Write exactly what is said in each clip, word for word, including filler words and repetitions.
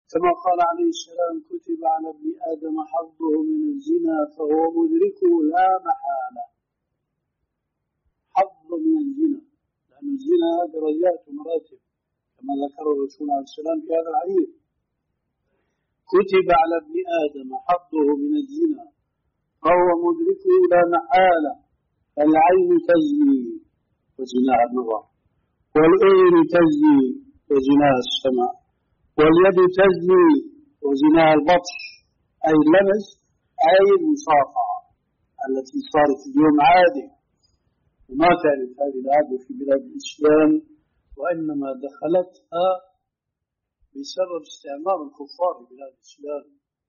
كما قال عليه السلام: كتب على ابن آدم حظه من الزنا فهو مدركه لا محالة. حظ من الزنا، لأن الزنا درجات ومراتب كما ذكر الرسول عليه السلام في هذا الحديث: كتب على ابن آدم حظه من الزنا فهو مدركه لا محالة. العين تزني وزناها النظر، والأذن تزني وزناها السمع، واليد تزني وزناها البطش، أي اللمس، أي المصافحة التي صارت اليوم عادة، وما كانت هذه العادة في بلاد الإسلام، وإنما دخلتها بسبب استعمار الكفار في بلاد الإسلام.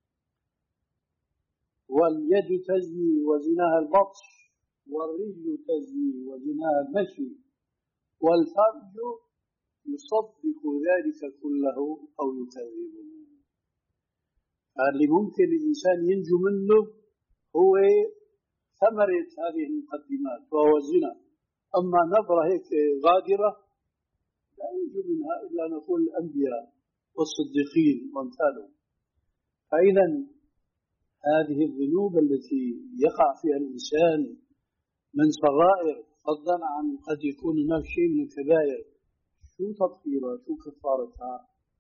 واليد تزني وزناها البطش، والرجل تزني وزناها المشي، والفرج يصدق ذلك كله أو يكذبه. اللي ممكن الإنسان ينجو منه هو ثمرة هذه المقدمات وهو الزنا. أما نظرة هيك غادرة لا ينجو منها إلا نقول الأنبياء والصديقين وامثالهم. فإذا هذه الذنوب التي يقع فيها الإنسان من صغائر، فضلا عن قد يكون هناك شيء من الكبائر، شو تطهيرها؟ شو كفارتها؟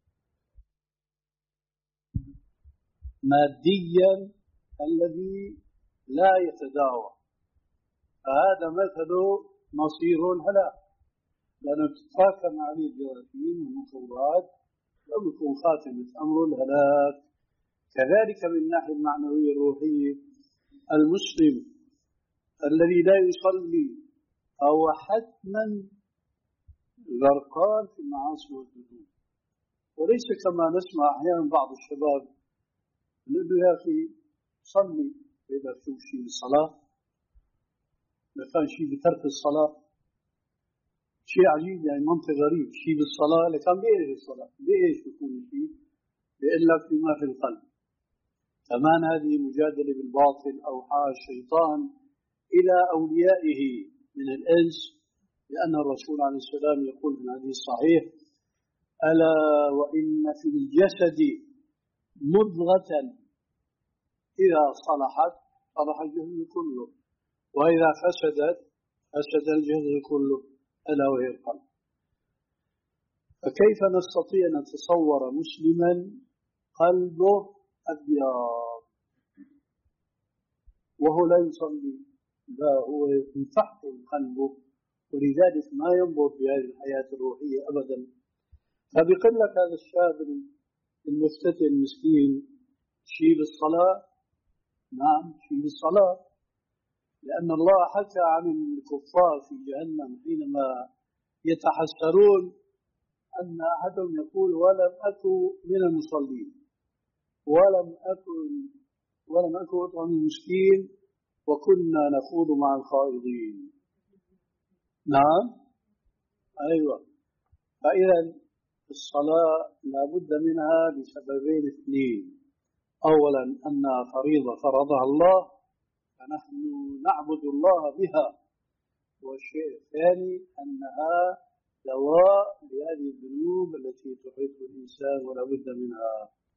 ماديا الذي لا يتداوى، فهذا مثله مصير الهلاك، لأنه تتراكم عليه الجراثيم والميكروبات ويكون خاتمة أمر الهلاك. كذلك من الناحية المعنوية الروحية، المسلم الذي لا يصلي فهو حتما غرقان في المعاصي والذنوب، وليس كما نسمع أحيانا بعض الشباب نقول له: يا أخي صلي، إذا في شيء بالصلاة، إذا كان شيء بترك الصلاة. شيء عجيب يعني، منطق غريب، شيء بالصلاة لكن بإيش الصلاة؟ بإيش يكون شيء؟ بيقول لك بما في القلب. كمان هذه مجادلة بالباطل أوحى الشيطان إلى أوليائه من الإنس، لأن الرسول عليه السلام يقول في الحديث الصحيح: ألا وإن في الجسد مضغة إذا صلحت صلح الجسد كله، وإذا فسدت فسد الجسد كله، ألا وهي القلب. فكيف نستطيع أن نتصور مسلما قلبه أبيض وهو لا يصلي؟ لا، هو ينفحل قلبه، ولذلك ما ينظر في هذه الحياة الروحية أبدا. فبيقول لك هذا الشاب المفتتن المسكين: شيء بالصلاة؟ نعم، شيء بالصلاة، لأن الله حكى عن الكفار في جهنم حينما يتحسرون أن أحدهم يقول: ولم أكن من المصلين، ولم أكن ولم أكن أطعم المسكين، وكنا نخوض مع الخائضين. نعم، أيوة. فإذا الصلاة لا بد منها لسببين اثنين: أولا أنها فريضة فرضها الله فنحن نعبد الله بها، والشيء الثاني أنها دواء لهذه الذنوب التي تحيط الإنسان ولا بد منها.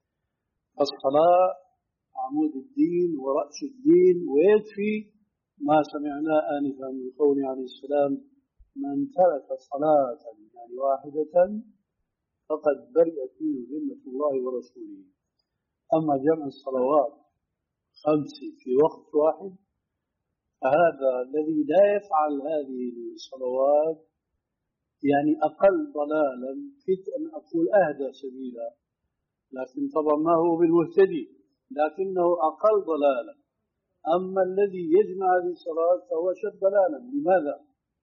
الصلاة عمود الدين ورأس الدين، ويكفي ما سمعناه آنفا من قول عليه السلام: من ترك صلاة يعني واحدة فقد برئت منه ذمة الله ورسوله. أما جمع الصلوات خمس في وقت واحد، فهذا الذي لا يفعل هذه الصلوات يعني أقل ضلالا، كنت أن أقول أهدى سبيلا، لكن طبعا ما هو بالمهتدي، لكنه أقل ضلالا. أما الذي يجمع هذه الصلاة فهو أشد ضلالا. لماذا؟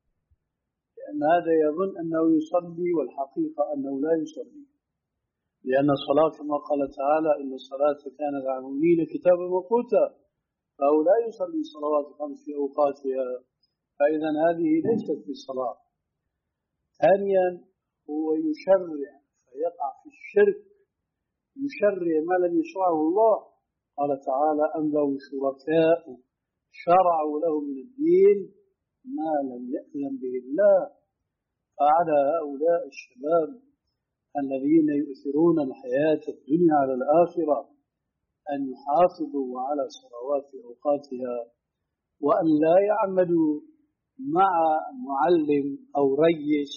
لأن هذا يظن أنه يصلي والحقيقة أنه لا يصلي، لأن الصلاة كما قال تعالى: إن الصلاة كانت على المؤمنين كتابا موقوتا، فهو لا يصلي الصلوات الخمس في أوقاتها، فإذا هذه ليست بالصلاة. ثانيا هو يشرع فيقع في الشرك، يشرع ما لم يشرعه الله. قال تعالى: أم لهم شركاء شرعوا له من الدين ما لم يأذن به الله. فعلى هؤلاء الشباب الذين يؤثرون الحياة الدنيا على الآخرة أن يحافظوا على صلوات أوقاتها، وأن لا يعملوا مع معلم أو ريس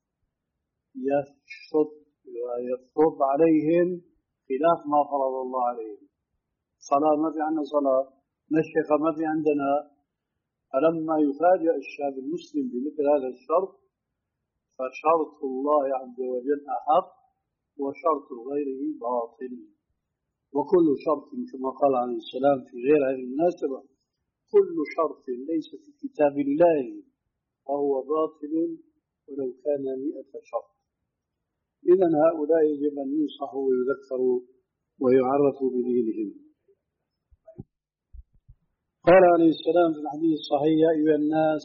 يشط ويفرض عليهم خلاف ما فرض الله عليهم. صلاة ما في عندنا صلاة، مشيخة ما في عندنا. فلما يفاجأ الشاب المسلم بمثل هذا الشرط فشرط الله عز وجل أحق وشرط غيره باطل. وكل شرط كما قال عليه السلام في غير هذه المناسبة: كل شرط ليس في كتاب الله فهو باطل ولو كان مئة شرط. إذن هؤلاء يجب أن ينصحوا ويذكروا ويعرفوا بدينهم. قال عليه السلام في الحديث الصحيح: يا أيها الناس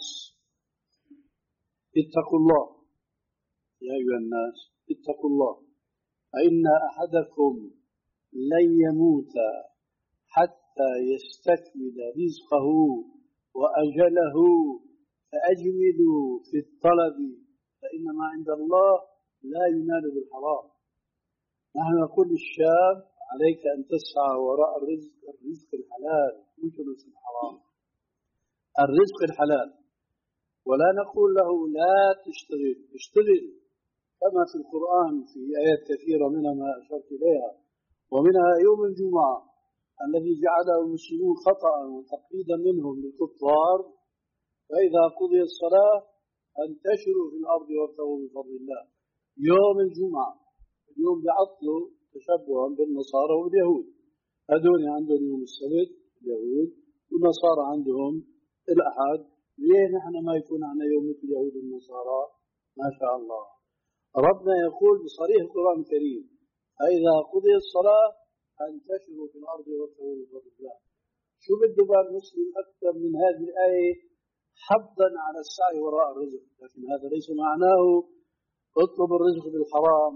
اتقوا الله، يا أيها الناس اتقوا الله، فإن أحدكم لن يموت حتى يستكمل رزقه وأجله، فأجملوا في الطلب فإن ما عند الله لا ينال بالحرام. نحن نقول للشاب: عليك أن تسعى وراء الرزق، الرزق الحلال مش الرزق الحرام، الرزق الحلال. ولا نقول له لا تشتغل، اشتغل كما في القرآن في آيات كثيرة منها ما أشرت إليها، ومنها يوم الجمعة الذي جعله المسلمون خطأ وتقليدا منهم للكفار: فإذا قضي الصلاة انتشروا في الأرض وابتغوا من فضل الله. يوم الجمعة اليوم بعطلوا تشبها بالنصارى واليهود. هذول عندهم يوم السبت اليهود، والنصارى عندهم الأحد. ليه نحن ما يكون عندنا يوم مثل اليهود والنصارى؟ ما شاء الله. ربنا يقول بصريح القرآن الكريم: فإذا قضي الصلاة انتشروا في الأرض وابتغوا من فضل الله. شو بده بقى المسلم أكثر من هذه الآية حضا على السعي وراء الرزق؟ لكن هذا ليس معناه اطلب الرزق بالحرام،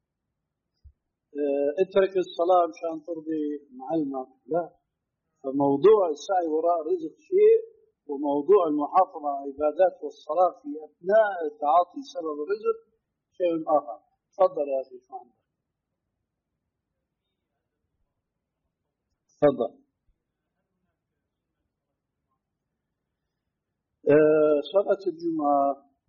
اه اترك الصلاة مشان ترضي معلمك. لا، فموضوع السعي وراء الرزق شيء، وموضوع المحافظة على العبادات والصلاة في أثناء تعاطي سبب الرزق شيء آخر. تفضل يا أخي، شو عندك؟ تفضل. اه صلاة الجمعة،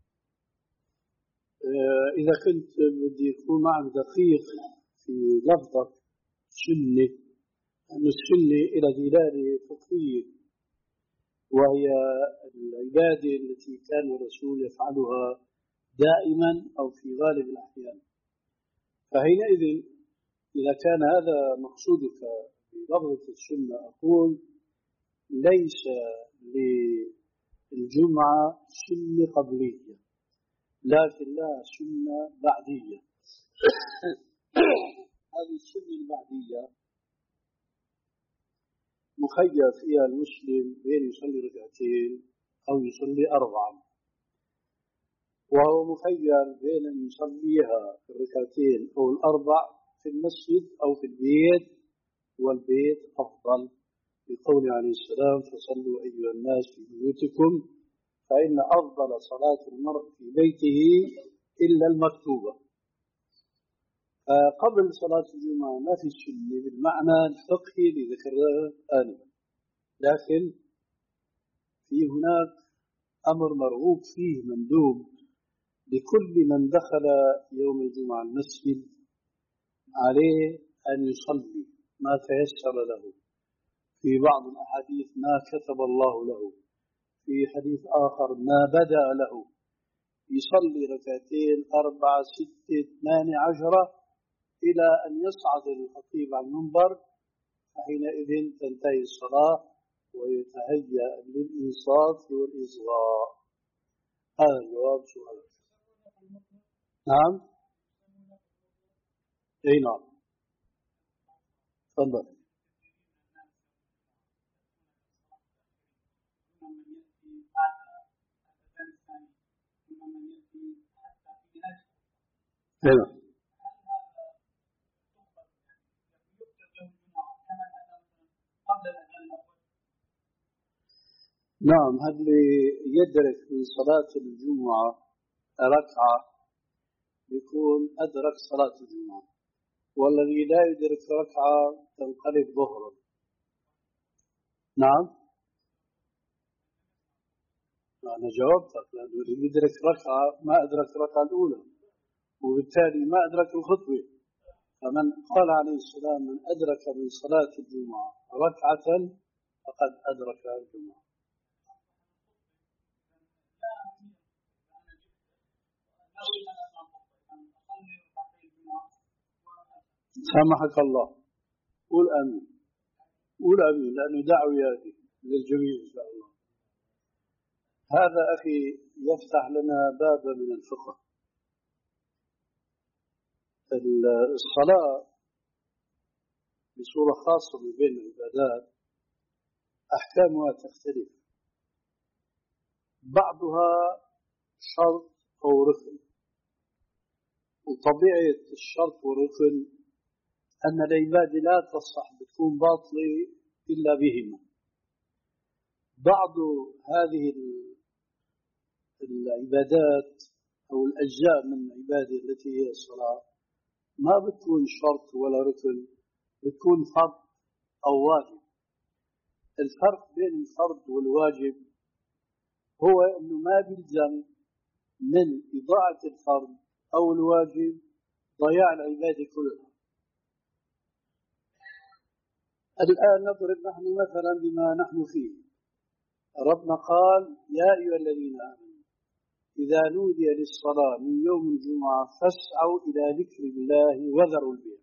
اه إذا كنت بدي يكون معك دقيق في لفظك سنة، أن السنة إلى دلالة فقهية، وهي العبادة التي كان الرسول يفعلها دائما أو في غالب الأحيان. فحينئذ إذا كان هذا مقصودك بلفظة السنة، أقول ليس للجمعة سنة قبلية، لكن لها سنة بعدية. هذه السنة البعدية مخير فيها المسلم بين يصلي ركعتين أو يصلي أربعا، وهو مخير بين أن يصليها في الركعتين أو الأربع في المسجد أو في البيت، والبيت أفضل، بقول عليه السلام: فصلوا أيها الناس في بيوتكم فإن أفضل صلاة المرء في بيته إلا المكتوبة. قبل صلاة الجمعة ما في سنة بالمعنى الفقهي اللي ذكرناه آنفا، لكن في هناك أمر مرغوب فيه مندوب لكل من دخل يوم الجمعة المسجد، عليه أن يصلي ما تيسر له. في بعض الأحاديث ما كتب الله له، في حديث آخر ما بدأ له، يصلي ركعتين أربعة ستة ثمانية عشرة إلى أن يصعد الخطيب على المنبر، فحينئذ تنتهي الصلاة ويتهيأ للإنصات والإصغاء. هذا الجواب سؤالك. نعم، أي نعم، تفضل. هنا نعم، هذا اللي يدرك من صلاة الجمعة ركعة يكون أدرك صلاة الجمعة، والذي لا يدرك ركعة تنقلب ظهرا. نعم، أنا جاوبتك، لأنه اللي يدرك ركعة ما أدرك الركعة الأولى، وبالتالي ما أدرك الخطبة. فمن قال عليه السلام من أدرك من صلاة الجمعة ركعة فقد أدرك الجمعة. سامحك الله، قول آمين، قول آمين، لأنه دعوة للجميع إن شاء الله. هذا أخي يفتح لنا بابا من الفقه. الصلاة بصورة خاصة من بين العبادات أحكامها تختلف، بعضها شرط أو ركن، وطبيعة الشرط والركن أن العبادة لا تصح بتكون باطلة إلا بهما. بعض هذه العبادات أو الأجزاء من العبادة التي هي الصلاة ما بتكون شرط ولا ركن، بتكون فرض أو واجب. الفرق بين الفرض والواجب هو أنه ما بيلزم من إضاعة الفرض أو الواجب ضياع العبادة كلها. الآن نضرب نحن مثلا بما نحن فيه. ربنا قال يا أيها الذين آمنوا إذا نودي للصلاة من يوم الجمعة فاسعوا إلى ذكر الله وذروا البيع.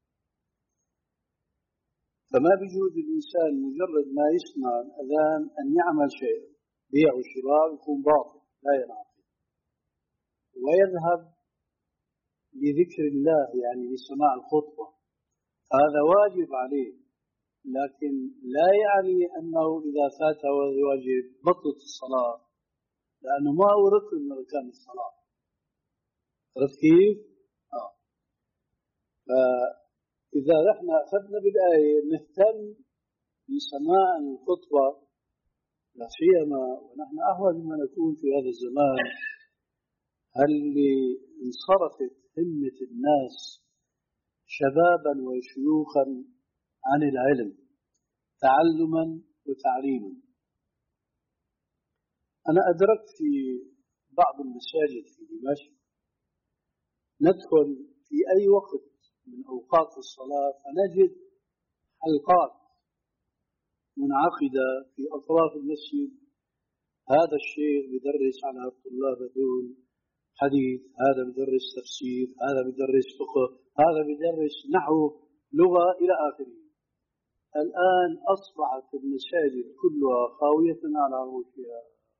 فما بيجوز الإنسان مجرد ما يسمع الأذان أن يعمل شيء، بيع وشراء يكون باطل لا ينعقد، ويذهب لذكر الله يعني لسماع الخطبة، هذا واجب عليه، لكن لا يعني أنه إذا فاته الواجب بطلت الصلاة، لأنه ما هو ركن من أركان الصلاة. عرفت كيف؟ آه. فإذا نحن أخذنا بالآية نهتم بسماع الخطبة، لا سيما ونحن أهون ما نكون في هذا الزمان، هل انصرفت همة الناس شبابا وشيوخا عن العلم تعلما وتعليما. أنا أدركت في بعض المساجد في دمشق ندخل في أي وقت من أوقات الصلاة فنجد حلقات منعقدة في أطراف المسجد، هذا الشيخ بدرس على الطلاب دول حديث، هذا بدرس تفسير، هذا بدرس فقه، هذا بدرس نحو، لغة، إلى آخره. الآن أصبحت المساجد كلها خاوية على عروشها،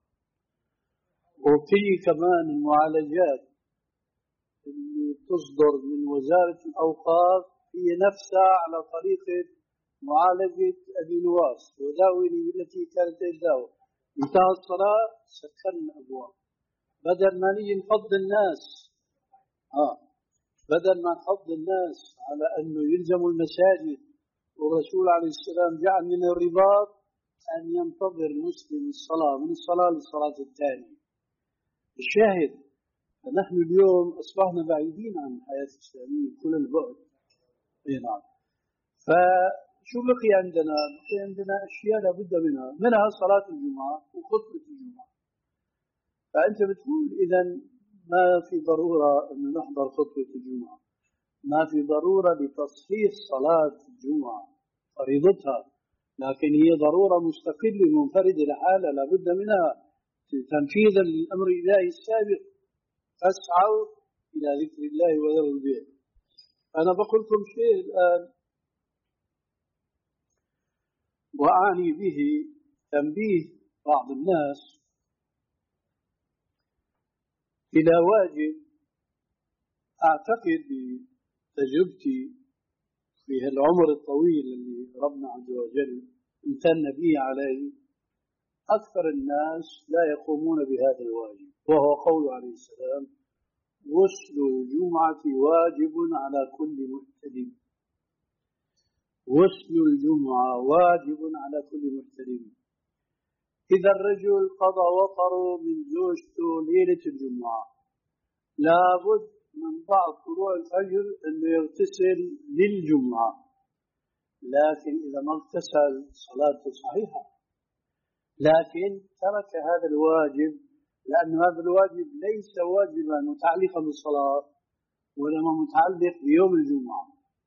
وفي كمان المعالجات اللي تصدر من وزارة الأوقاف هي نفسها على طريقة معالجة أبي نواس، وداوني بالتي كانت تداوي. انتهى الصلاة سكرنا الأبواب، بدل ما نيجي نفض الناس آه بدل ما نفض الناس على أنه يلزموا المساجد، والرسول عليه السلام جعل من الرباط أن ينتظر المسلم الصلاة من الصلاة للصلاة الثانية. الشاهد نحن اليوم أصبحنا بعيدين عن الحياة الإسلامية كل البعد. إيه نعم. فشو بقي عندنا؟ بقي عندنا أشياء لابد منها، منها صلاة الجمعة وخطبة الجمعة. فأنت بتقول إذن ما في ضرورة أن نحضر خطبة الجمعة، ما في ضرورة لتصحيح صلاة الجمعة فريضتها، لكن هي ضرورة مستقلة منفردة لحالها لابد منها تنفيذا للأمر الإلهي السابق، فاسعوا إلى ذكر الله وذروا البيع. أنا بقول لكم شيء الآن وأعني به تنبيه بعض الناس إلى واجب أعتقد بتجربتي في العمر الطويل اللي ربنا عز وجل امتن به عليه، أكثر الناس لا يقومون بهذا الواجب، وهو قول عليه السلام غسل الجمعة واجب على كل محتلم. غسل الجمعة واجب على كل محتلم. إذا الرجل قضى وطره من زوجته ليلة الجمعة لابد من بعض فروع الفجر أنه يغتسل للجمعة، لكن إذا ما اغتسل صلاته صحيحة، لكن ترك هذا الواجب لأن هذا الواجب ليس واجبا متعلقا بالصلاة وإنما متعلق بيوم الجمعة.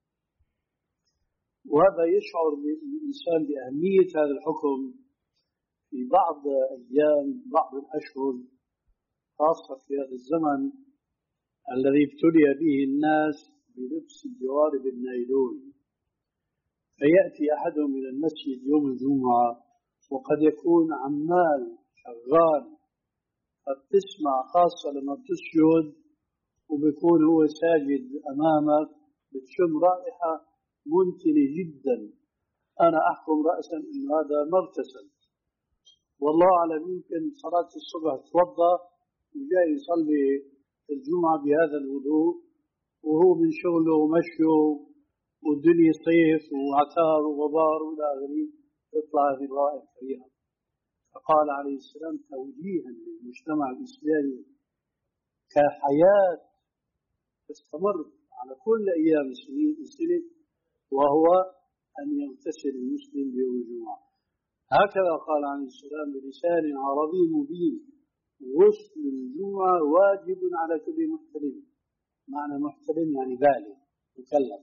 وهذا يشعر الإنسان بأهمية هذا الحكم في بعض أيام بعض الأشهر، خاصة في هذا الزمن الذي ابتلي به الناس بلبس الجوارب النايلون، فيأتي أحدهم إلى المسجد يوم الجمعة وقد يكون عمال شغال، قد تسمع خاصة لما بتسجد وبيكون هو ساجد أمامك بتشم رائحة منتنة جدا، أنا أحكم رأسا إن هذا ما اغتسل، والله أعلم يمكن صلاة الصبح توضأ وجاي يصلي الجمعة بهذا الوضوء وهو من شغله ومشيه والدنيا صيف وعتار وغبار وإلى آخره، تطلع هذه الرائحة الكريهة. فقال عليه السلام توجيها للمجتمع الإسلامي كحياة تستمر على كل أيام السنة، وهو أن يغتسل المسلم يوم الجمعة. هكذا قال عليه السلام بلسان عربي مبين: غسل الجمعة واجب على كل محتلم. معنى محتلم يعني بالغ مكلف.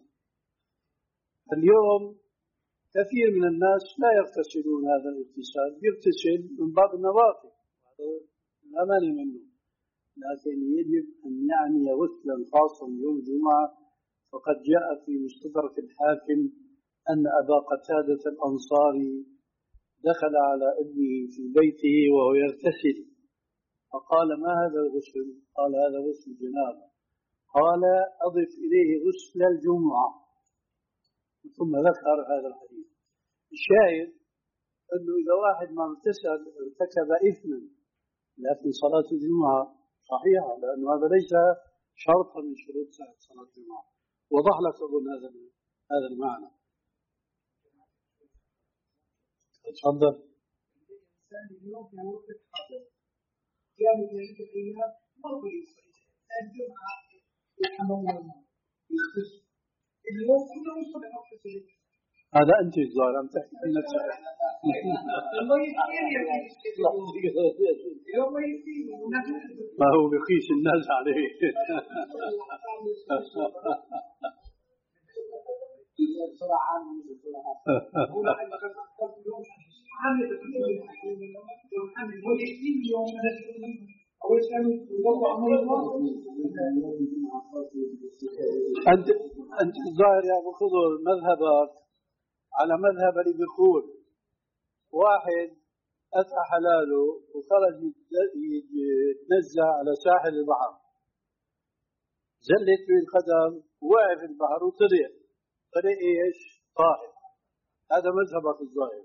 اليوم كثير من الناس لا يغتسلون هذا الاغتسال، يغتسل من باب النظافة لا مانع منه، لكن يجب أن يعني غسلا خاصا يوم الجمعة. فقد جاء في مستدرك الحاكم أن أبا قتادة الأنصاري دخل على ابنه في بيته وهو يغتسل، فقال: ما هذا الغسل؟ قال: هذا غسل الجنابة. قال: أضف إليه غسل الجمعة، ثم ذكر هذا الحديث. الشاهد أنه إذا واحد ما اغتسل ارتكب إثما، لكن صلاة الجمعة صحيحة، لأن هذا ليس شرطا من شروط صلاة الجمعة. وضح لك أظن هذا هذا المعنى. تفضل. الإنسان اليوم في وقت الحظر جاء من هذه الأيام مرة يصير الجمعة يحمل الماء يغتسل، اليوم كله يصبح يغتسل. هذا أنت الظاهر أم تحكي عن نفسك؟ الله يسير يا يوم يسير ما هو بقيس الناس عليه. أنت أنت الظاهر يا أبو خضر مذهبك على مذهب اللي بيقول واحد أتى حلاله وخرج يتنزه على ساحل البحر، زلت به القدم وقع في البحر وطلع طلع ايش؟ طاهر. هذا مذهبك الظاهر.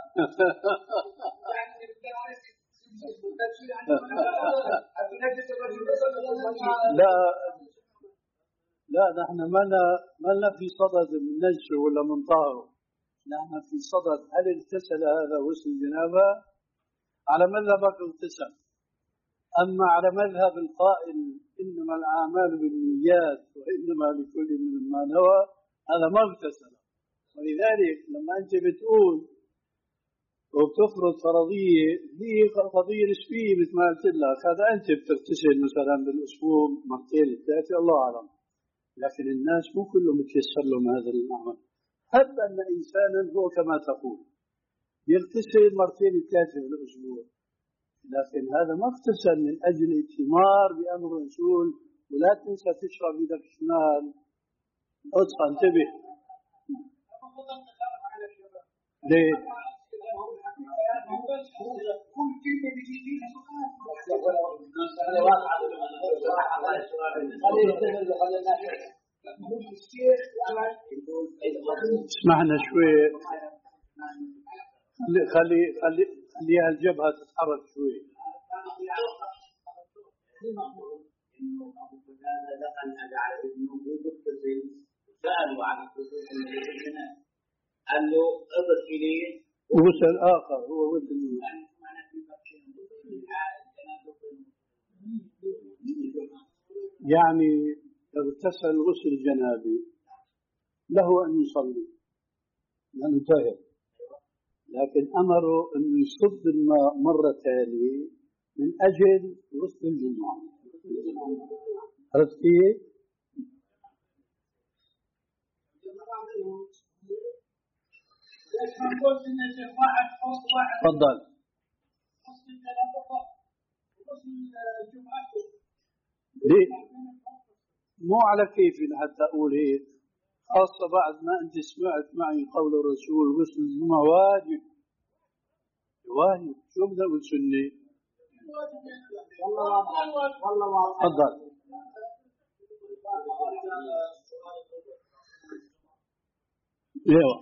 لا لا نحن ما لنا في صدد من نجسه ولا من طهره، نحن في صدد هل اغتسل هذا غسل الجنابة؟ على مذهبك اغتسل. أما على مذهب القائل إنما الأعمال بالنيات وإنما لكل من ما نوى، هذا ما اغتسل. ولذلك لما أنت بتقول وبتفرض فرضية هي قضية نسبية مثل ما قلت لك، هذا أنت بتغتسل مثلا بالأسبوع مرتين ثلاثة الله أعلم، لكن الناس مو كلهم متيسر لهم هذا العمل. حتى أن إنسانا هو كما تقول يغتسل مرتين ثلاثة في الأسبوع، لكن هذا ما اغتسل من أجل ائتمار بأمر رسول. ولا تنسى تشرب يدك الشمال، اصحى انتبه. ليه؟ اسمعنا شوي، خلي خلي خليها الجبهة تتحرك شوي. سألوا عن قال له اضف إليه وغسل آخر هو ولد يعني اغتسل غسل جنابي له أن يصلي لأنه طاهر، لكن أمره أن يصب الماء مرة ثانية من أجل غسل الجمعة. عرفت كيف؟ تفضل. ليه؟ مو على كيفي حتى أقول هيك، خاصة بعد ما أنت سمعت معي قول الرسول غسل الجمعة واجب. واجب، شو بدي أقول سنة؟ تفضل. ايوه،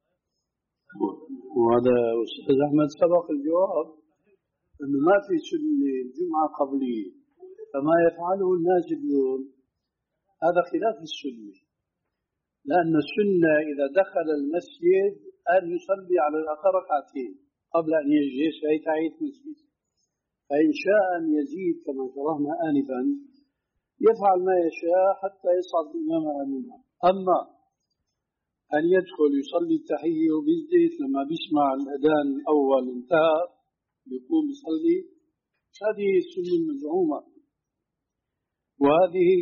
وهذا أستاذ أحمد سبق الجواب أنه ما في سنة الجمعة قبلية، فما يفعله الناس اليوم هذا خلاف السنة، لأن السنة إذا دخل المسجد أن يصلي على الأقل ركعتين قبل أن يجلس، فهي تحية مسجد. فإن شاء أن يزيد كما شرحنا آنفا يفعل ما يشاء حتى يصعد الإمام على المنبر. أما أن يدخل يصلي التحية وبيزيد لما بيسمع الأذان الأول انتهى يقوم يصلي، هذه السنة المزعومة، وهذه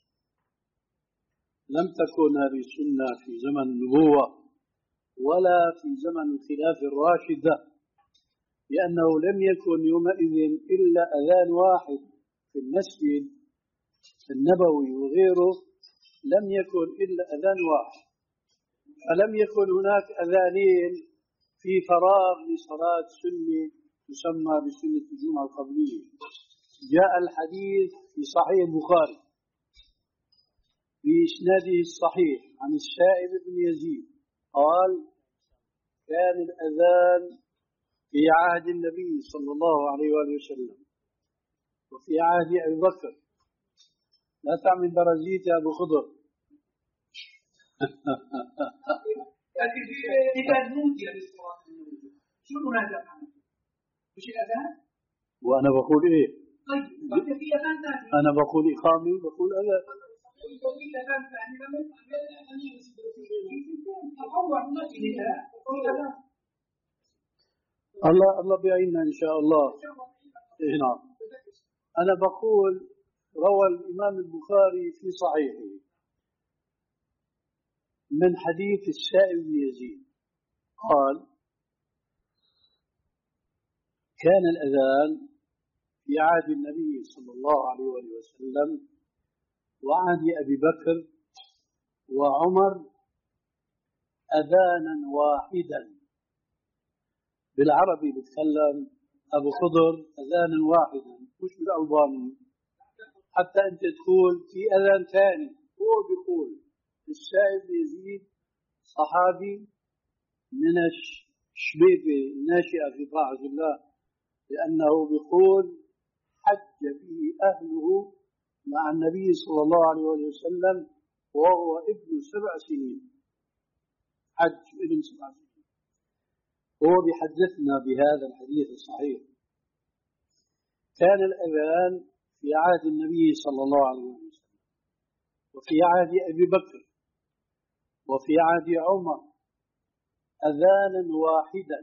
لم تكن هذه السنة في زمن النبوة ولا في زمن الخلافة الراشدة، لأنه لم يكن يومئذ إلا أذان واحد في المسجد النبوي وغيره، لم يكن إلا أذان واحد، فلم يكن هناك أذانين في فراغ لصلاة سنة تسمى بسنة الجمعة القبلية. جاء الحديث في صحيح البخاري بإسناده الصحيح عن السائب بن يزيد قال: كان الأذان في عهد النبي صلى الله عليه وآله وسلم وفي عهد أبي بكر. لا تعمل برازيت يا أبو خضر. إذا نودي للصلاة شو المناسبة؟ مش الأذان؟ وأنا بقول إيه؟ طيب بقى في أذان ثاني. أنا بقول إقامة بقول أذان. في أذان ثاني لما تطوع المسجد الله الله بيعيننا إن شاء الله. إيه نعم. أنا بقول روى الإمام البخاري في صحيحه من حديث السائب بن يزيد قال: كان الأذان في عهد النبي صلى الله عليه وسلم وعهد أبي بكر وعمر أذانا واحدا. بالعربي بتكلم أبو خضر أذانا واحدا، مش بالألباني، حتى أنت تقول في أذان ثاني. هو بيقول السائب يزيد صحابي من الشبيبة الناشئة في طاعة الله، لأنه بيقول حج به أهله مع النبي صلى الله عليه وسلم وهو ابن سبع سنين، حج ابن سبع سنين. هو بيحدثنا بهذا الحديث الصحيح. كان الأذان في عهد النبي صلى الله عليه وسلم وفي عهد أبي بكر وفي عهد عمر أذانا واحدا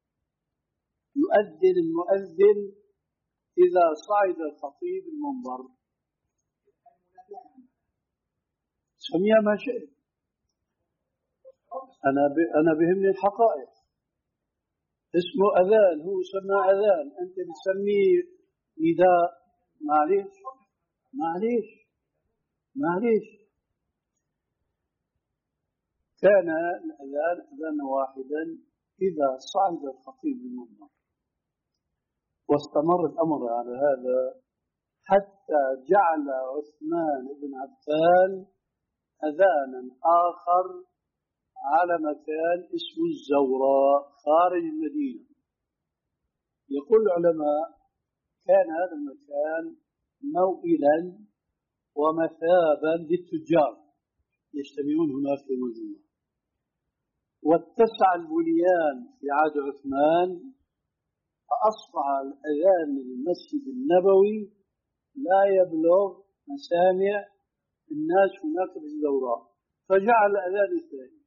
يؤذن المؤذن إذا صعد الخطيب المنبر. سميها ما شئت، أنا أنا بهمني الحقائق. اسمه أذان، هو سمى أذان، أنت بتسميه نداء. معليش معليش معليش كان الأذان أذانا واحدا إذا صعد الخطيب المنبر، واستمر الأمر على هذا حتى جعل عثمان بن عفان أذانا آخر على مكان اسمه الزوراء خارج المدينة. يقول العلماء كان هذا المكان موئلا ومثابا للتجار يجتمعون هناك يوم الجمعة. واتسع البنيان في عهد عثمان فأصبح الأذان المسجد النبوي لا يبلغ مسامع الناس هناك بالزوراء فجعل الأذان الثاني.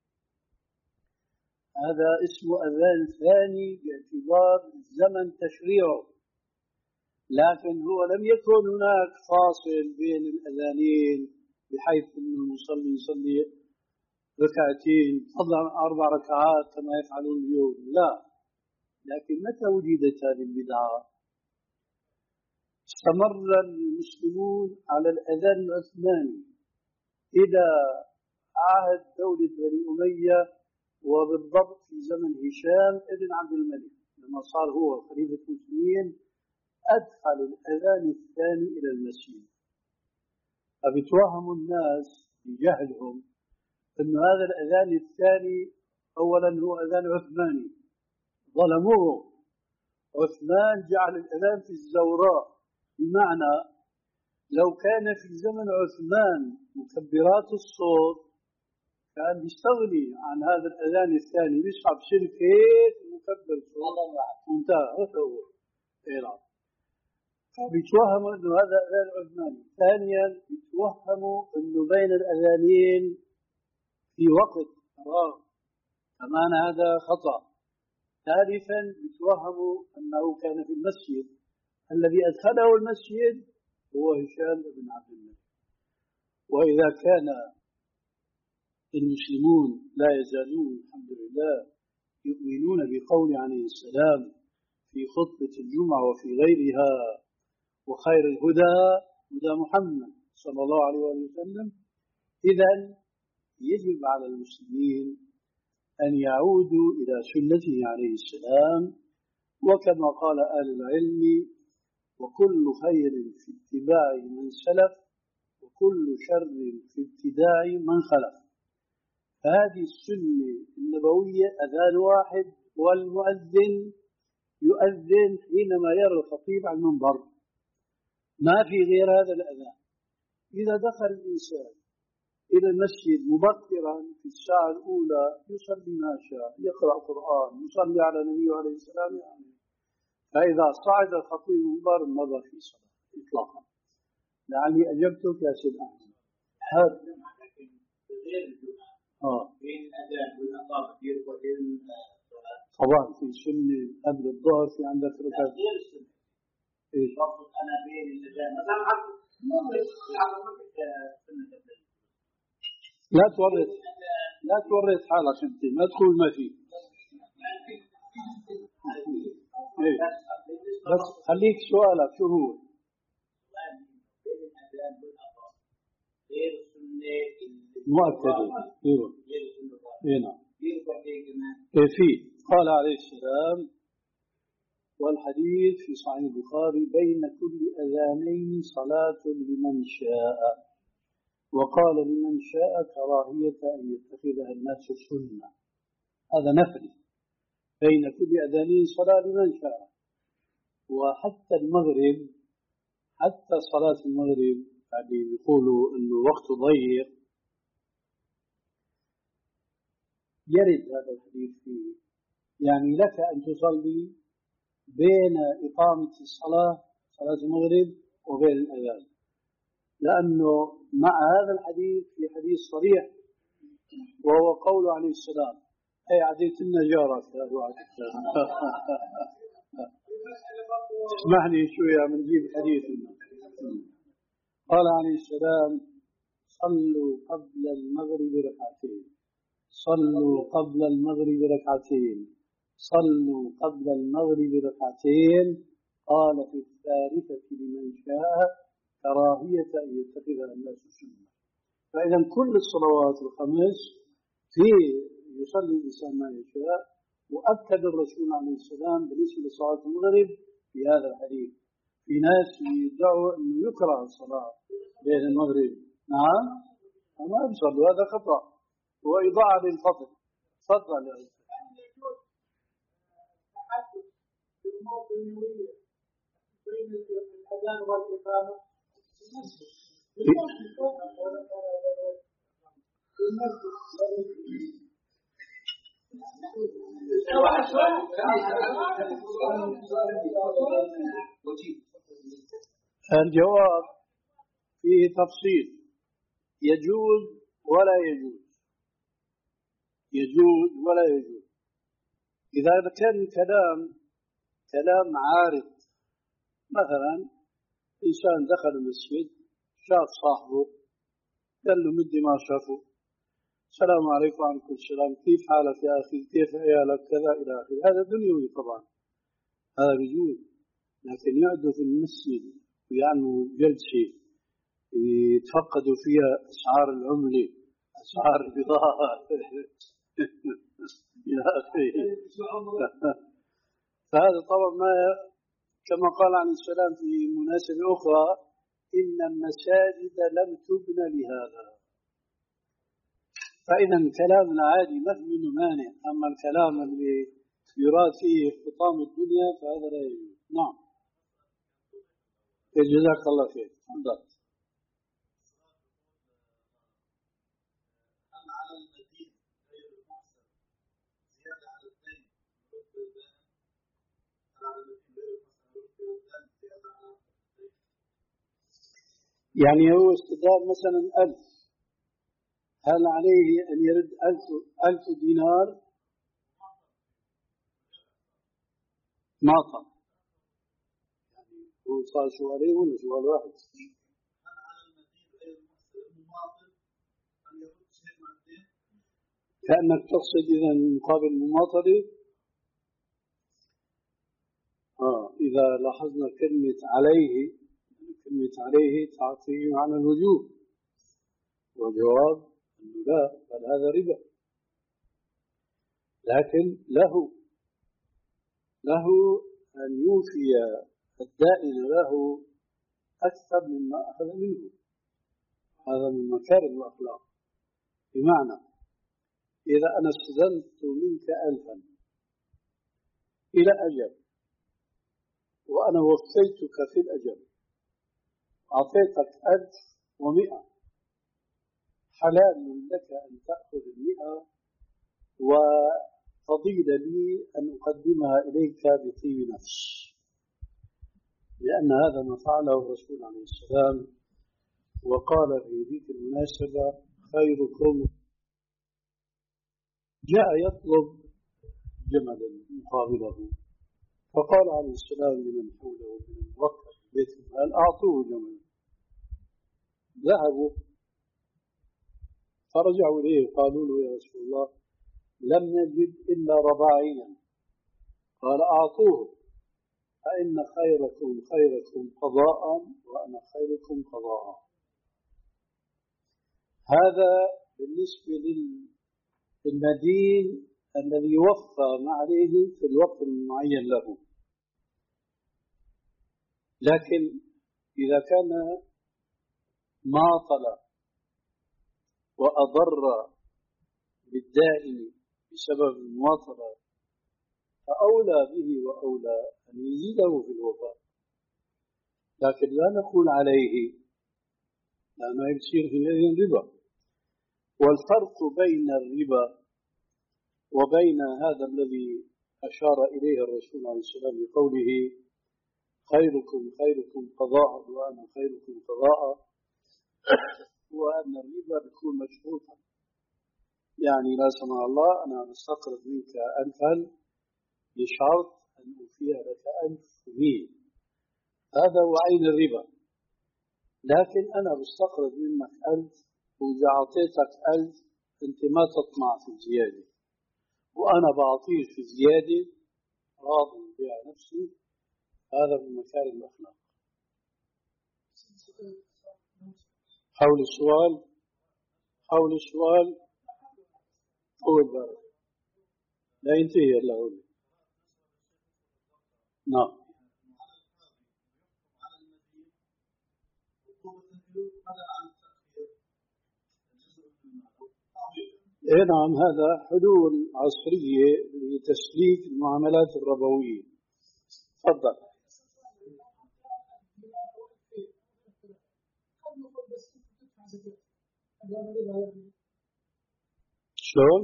هذا اسمه أذان ثاني باعتبار زمن تشريعه، لكن هو لم يكن هناك فاصل بين الأذانين بحيث أنه المصلي يصلي ركعتين فضلا أربع ركعات كما يفعلون اليوم، لا. لكن متى وجدت هذه البدعة؟ استمر المسلمون على الأذان العثماني إلى عهد دولة بني أمية، وبالضبط في زمن هشام ابن عبد الملك لما صار هو خليفة المسلمين أدخل الأذان الثاني إلى المسجد. فبتوهم الناس بجهلهم أن هذا الأذان الثاني أولا هو أذان عثماني، ظلموه. عثمان جعل الأذان في الزوراء، بمعنى لو كان في زمن عثمان مكبرات الصوت كان يستغني عن هذا الأذان الثاني، يسحب شركة مكبر صوت انتهى هو. فبيتوهموا أنه هذا أذان عثماني. ثانيا بيتوهموا أنه بين الأذانين في وقت فراغ، كمان هذا خطأ. ثالثا بيتوهموا أنه كان في المسجد، الذي أدخله المسجد هو هشام بن عبد الملك. وإذا كان المسلمون لا يزالون الحمد لله يؤمنون بقول عليه السلام في خطبة الجمعة وفي غيرها وخير الهدى هدى محمد صلى الله عليه وسلم، إذن يجب على المسلمين أن يعودوا إلى سنته عليه السلام، وكما قال أهل العلم وكل خير في اتباع من سلف وكل شر في ابتداع من خلف. هذه السنة النبوية أذان واحد، والمؤذن يؤذن حينما يرى الخطيب على المنبر، ما في غير هذا الأذان. إذا دخل الإنسان إلى المسجد مبكرا في الساعة الأولى يصلي ما شاء، يقرأ قرآن، يصلي على النبي عليه السلام يعني. فإذا صعد الخطيب المنبر مضى في صلاة إطلاقا. لعلي أجبتك يا سيد أحمد. هذا آه. بين الأذان والإقامة في ركعتين طبعا في سنة قبل الظهر في عندك ركعة. غير السنة. إيش؟ أنا بين الأذان مثلا لا تورط لا تورط حالك أنت، ما تقول ما في. إيه؟ بس خليك سؤالك شو هو؟ مؤكد. ايوه هنا إيه في قال عليه السلام والحديث في صحيح البخاري بين كل أذانين صلاة لمن شاء، وقال لمن شاء كراهية أن يتخذها الناس سنة. هذا نفل بين كل أذانين صلاة لمن شاء. وحتى المغرب، حتى صلاة المغرب يعني يقولوا إنه وقت ضيق، يرد هذا الحديث فيه، يعني لك أن تصلي بين إقامة الصلاة صلاة المغرب وبين الأذان، لأنه مع هذا الحديث في حديث صريح وهو قول عليه السلام أي عديت النجارة. اسمعني شوية من جيب حديث. قال عليه السلام صلوا قبل المغرب ركعتين، صلوا قبل المغرب ركعتين، صلوا قبل المغرب ركعتين. قال في الثالثة لمن شاء كراهية أن يتخذها الناس سنة. فإذا كل الصلوات الخمس في يصلي الإنسان ما يشاء. وأكد الرسول عليه السلام بالنسبة لصلاة المغرب في هذا الحديث. في ناس يدعوا أنه يكره الصلاة بين المغرب، نعم ما يصلوا، هذا خطأ وإضاعة للفضل. تفضل يا أخي. بين الأذان والإقامة الجواب فيه تفصيل. يجوز ولا يجوز، يجوز ولا يجوز. إذا كان كلام كلام عارض، مثلا إنسان دخل المسجد شاف صاحبه قال له مدي ما شافه، السلام عليكم وعليكم السلام، كيف حالك يا أخي، كيف عيالك، كذا إلى آخره. هذا دنيوي طبعا، هذا بيجوز. لكن يقعدوا في المسجد ويعملوا جلسة يتفقدوا فيها أسعار العملة، أسعار البضاعة إلى آخره. فهذا طبعا ما، كما قال عليه السلام في مناسبة أخرى: إن المساجد لم تبنى لهذا. فإذا الكلام العادي ما في منه مانع، أما الكلام اللي يراد فيه اختطام الدنيا فهذا لا يجوز. نعم. جزاك الله خير. تفضل. هل على المدين غير المحسن زيادة على الدين رد الدين؟ هل على المدين غير المحسن رد الدين زيادة على الدين؟ يعني هو استدار مثلا ألف، هل عليه أن يرد ألف ألف دينار؟ ماطا، يعني هو صار سؤالين ولا سؤال واحد؟ هل على المدين غير المحسن المماطل أن يرد شيء مع الدين؟ كأنك تقصد إذا مقابل المماطلة. آه إذا لاحظنا كلمة عليه، كلمة عليه تعطي معنى الوجوب، والجواب أنه لا، بل هذا ربا. لكن له له أن يوفي الدائن له أكثر مما أخذ منه. هذا من مكارم الأخلاق. بمعنى إذا أنا استلمت منك ألفا إلى أجل وأنا وفيتك في الأجل، أعطيتك ألف ومئة، حلال لك أن تأخذ المئة وفضيل لي أن أقدمها إليك بطيب نفس، لأن هذا ما فعله الرسول عليه السلام. وقال في ذيك المناسبة: خيركم جاء يطلب جملا مقابله، فقال عليه السلام لمن حوله من الوقت بيت المال: أعطوه جملا. ذهبوا فرجعوا إليه قالوا له: يا رسول الله لم نجد إلا رباعيا. قال: أعطوه، فإن خيركم خيركم قضاء وأنا خيركم قضاء. هذا بالنسبة للمدين الذي وفى ما عليه في الوقت المعين له. لكن إذا كان ماطل وأضر بالدائن بسبب المواطلة فأولى به وأولى أن يزيده في الوفاء، لكن لا نقول عليه، لأنه يصير في هذه الربا. والفرق بين الربا وبين هذا الذي أشار إليه الرسول عليه السلام بقوله: خيركم خيركم قضاء وأنا خيركم قضاء، وأن الربا يكون مشروطا، يعني لا سمح الله أنا أستقرض منك ألفا بشرط أن أوفيها لك ألف ومئة، هذا هو عين الربا. لكن أنا بستقرض منك ألف وإذا أعطيتك ألف أنت ما تطمع في الزيادة، وأنا بعطيك في الزيادة راضي بها نفسي. هذا من مكارم الأخلاق. حول السؤال حول السؤال هو البارد لا ينتهي إلا هو. نعم. إيه نعم، هذا حلول عصرية لتسليك المعاملات الربوية. تفضل. شلون؟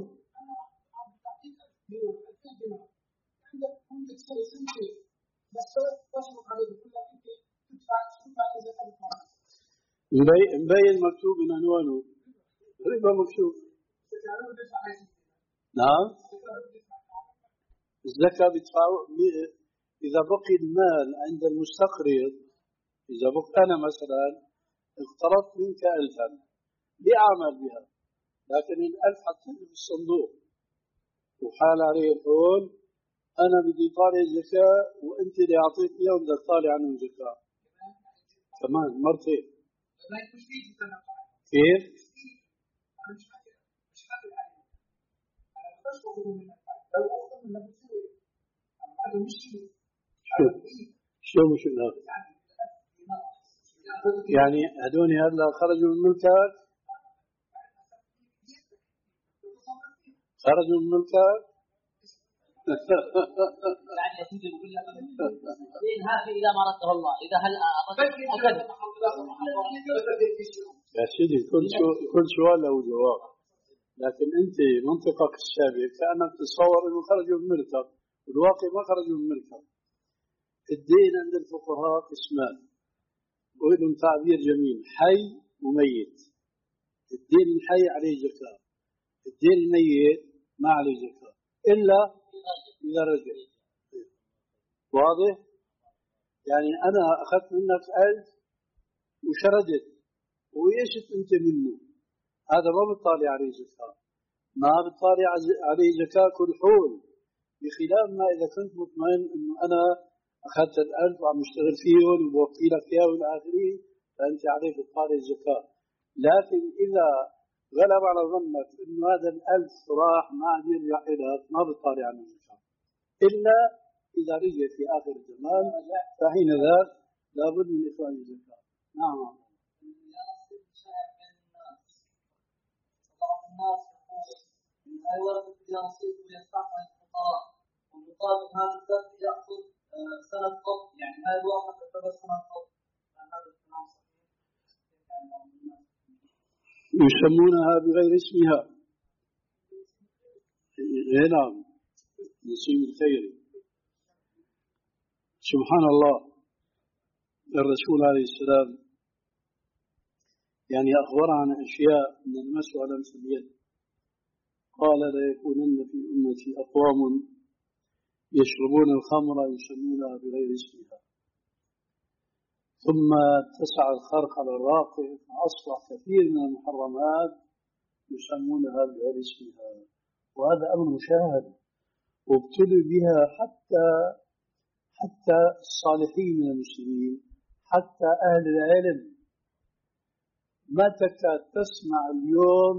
مبين مكتوب من عنوانه الربا مكشوف. نعم. الزكاة بيدفعوا إذا بقي المال عند المستقرض. إذا بقي أنا مثلا اقترضت منك ألفا لأعمل بها، لكن الألف حطيته في الصندوق وحال عليه الحول، أنا بدي طالع الزكاة وأنت اللي أعطيت إياه وبدك طالع عنه الزكاة كمان مرتين. كيف؟ شو مش هذا؟ يعني هدوني هلا خرجوا من ملكك، خرجوا من ملكك. يعني يا سيدي بقول لك هذه اذا ما رده الله، اذا هل اكد يا سيدي كل شو كل سؤال له جواب، لكن انت منطقك السابق كانك تتصور انه خرجوا من ملكك، والواقع ما خرجوا من ملكك. الدين عند الفقهاء قسمان، ولهم تعبير جميل: حي وميت. الدين الحي عليه زكاة، الدين الميت ما عليه زكاة إلا إذا رجع. واضح؟ يعني أنا أخذت منك ألف وشردت ويشت أنت منه، هذا ما بتطالع عليه زكاة، ما بتطالع عليه زكاة كل حول، بخلاف ما إذا كنت مطمئن أنه أنا أخذت الألف وعم اشتغل فيهم وبوفي لك إياه والآخرين، فأنت عليك تطالع الزكاة. لكن إذا غلب على ظنك أنه هذا الألف راح ما عاد يرجع إليك، ما بتطالع عنه الزكاة إلا إذا رجع في آخر الزمان، فحين ذاك لابد من إخراج الزكاة. نعم. ومقابل هذا الدفع يأخذ سنة قط، يعني ما الواقع تعتبر سنة قط. هذا الكلام صحيح؟ يسمونها بغير اسمها. نعم، نسيم الخير. سبحان الله، الرسول عليه السلام يعني أخبر عن أشياء من المسوى لمس اليد. قال: لا يكونن في أمتي أقوام يشربون الخمر يسمونها بغير اسمها، ثم اتسع الخرق على الراقع فأصبح كثير من المحرمات يسمونها بغير اسمها. وهذا أمر مشاهد، وابتلوا بها حتى حتى الصالحين من المسلمين، حتى أهل العلم. ما تكاد تسمع اليوم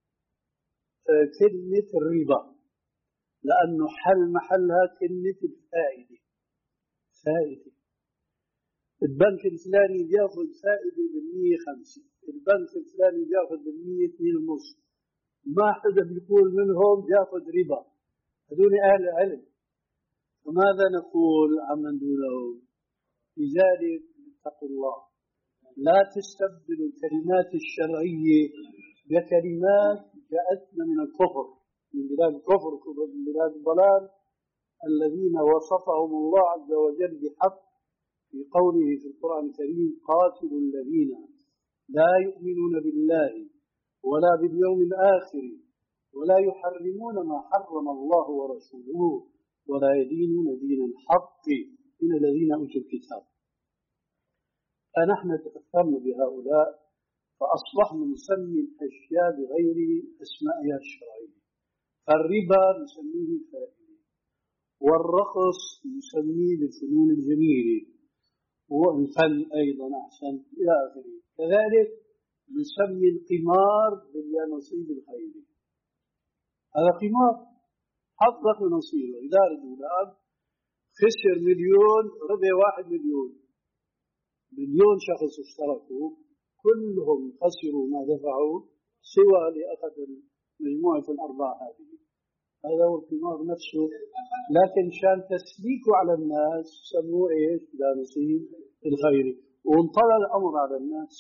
كلمة الربا، لأنه حل محلها كلمة الفائدة. فائدة، البنك الفلاني بياخذ فائدة بالمية خمسة، البنك الفلاني بياخذ بالمية اثنين ونص، ما حدا بيقول منهم بياخذ ربا، هذول أهل العلم. فماذا نقول عمن دونهم؟ لذلك اتقوا الله، لا تستبدلوا الكلمات الشرعية بكلمات جاءتنا من الكفر، من بلاد الكفر، من بلاد الضلال، الذين وصفهم الله عز وجل بحق في قوله في القرآن الكريم: قاتلوا الذين لا يؤمنون بالله ولا باليوم الآخر ولا يحرمون ما حرم الله ورسوله ولا يدينون دين الحق من الذين أوتوا الكتاب. فنحن تأثرنا بهؤلاء فأصبحنا نسمي الأشياء بغير أسمائها الشرعية. فالربا نسميه فائدة، والرقص نسميه بالفنون الجميلة، والفن أيضا أحسن إلى آخره. كذلك نسمي القمار باليانصيب الخيري، هذا قمار، حط لك نصيبه. إذا الدولار خسر مليون ربح واحد مليون، مليون شخص اشتركوا كلهم خسروا ما دفعوا سوى لأخذ مجموعة الأرباح هذه. هذا هو القمار نفسه، لكن شان تسليكه على الناس سموه إيش؟ لا نصيب الخيري، وانطلع الأمر على الناس.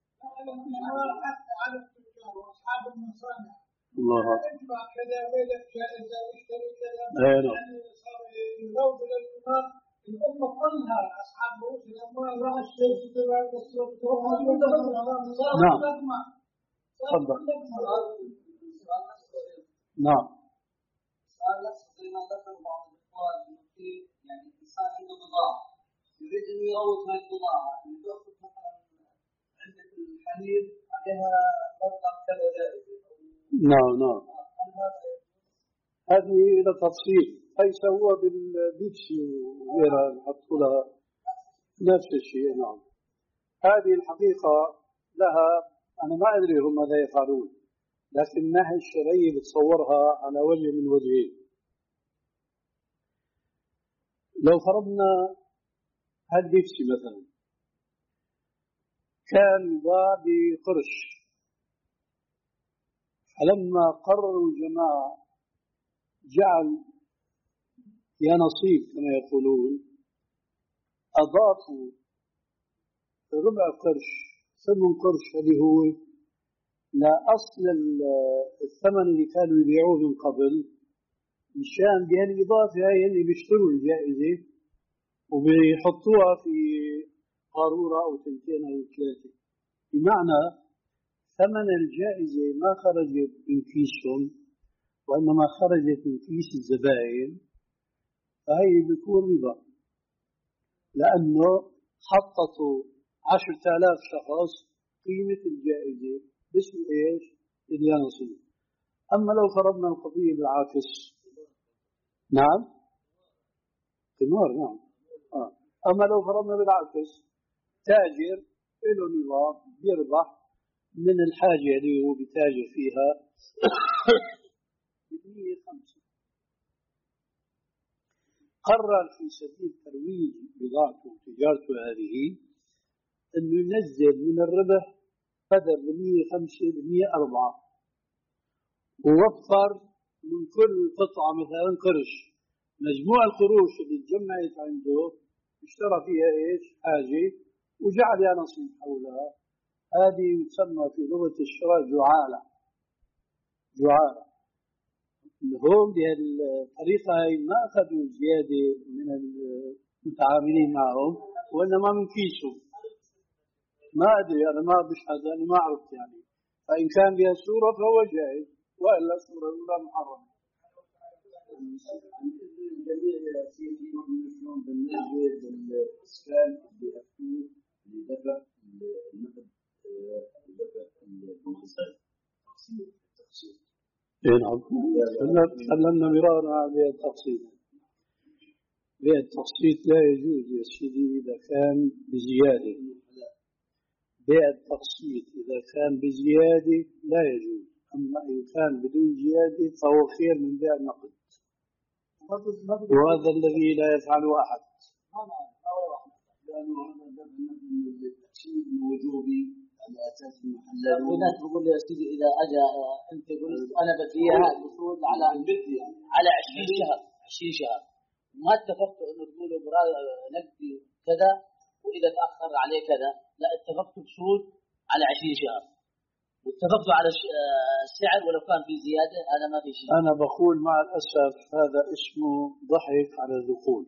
الله أكبر. كذا ويلك جائزة واشتري كذا. أيوة. يروج للقمار الأمة كلها أصحاب رؤوس الأموال راح الشيخ تبع السوق. نعم. تفضل. نعم. سؤال نفسه زي ما ذكر بعض الإخوان إنه في يعني إنسان عنده بضاعة يريد إنه يروج هذه البضاعة، يأخذ مثلا علبة الحليب عليها مبلغ كذا جائزة. نعم نعم. هذه إلى تفصيل، أي سوى بالبيبسي وغيرها يحطوا لها نفس الشيء. نعم. هذه الحقيقة لها، أنا ما أدري هم ماذا يفعلون، لكن الناحية الشرعية بتصورها على وجه من وجهين. لو فرضنا هالبيبسي مثلا كان باع بقرش، فلما قرروا الجماعة جعل يا نصيب كما يقولون، أضافوا ربع قرش ثمن قرش اللي هو لا أصل الثمن اللي كانوا يبيعوه من قبل، مشان بهالإضافة هاي اللي بيشتروا الجائزة وبيحطوها في قارورة أو تنتين أو ثلاثة، بمعنى ثمن الجائزة ما خرجت من كيسهم وإنما خرجت من كيس الزبائن، فهي بيكون ربا، لأنه حطتوا عشرة آلاف شخص قيمة الجائزة باسم إيش؟ اليانصيب. أما لو فرضنا القضية بالعكس، نعم قمار، نعم آه. أما لو فرضنا بالعكس، تاجر له نظام بيربح من الحاجة اللي هو بتاجر فيها بالمية خمسة، قرر في سبيل ترويج بضاعته وتجارته هذه أنه ينزل من الربح بدل بمية خمسة بمية أربعة، ووفر من كل قطعة مثلا قرش، مجموع القروش اللي تجمعت عنده اشترى فيها ايش؟ حاجة، وجعل يا نصيب حولها. هذه تسمى في لغة الشراء جعالة. جعالة هم بهالطريقة هاي ما أخذوا زيادة من المتعاملين معهم وإنما من كيسهم. ما أدري، أنا ما بشهد، أنا ما عرفت يعني، فإن كان بها صورة فهو جائز، وإلا صورة لا محرمة. الجميع يا سيدي يشلون بالنسبة للإسكان بأكتوب لدفع النقد، دفع المنصب التقسيط. نعم. تكلمنا مرارا عن بيع التقسيط. بيع التقسيط لا يجوز يا سيدي إذا كان بزيادة. بيع التقسيط إذا كان بزيادة لا يجوز، أما إن كان بدون زيادة فهو خير من بيع النقد، وهذا الذي لا يفعله أحد. لأنه هذا التقسيط الوجوبي على أساس المحلل. الناس تقول يا سيدي إذا أجا أنت قلت أنا بديها المفروض على على عشرين شهر عشرين شهر، ما اتفقتوا إنه تقولوا نقدي كذا وإذا تأخر عليه كذا، لا اتفقتوا بشروط على عشرين شهر، واتفقتوا على السعر ولو كان في زيادة، هذا ما في شيء. أنا بقول مع الأسف هذا اسمه ضحك على الذقول.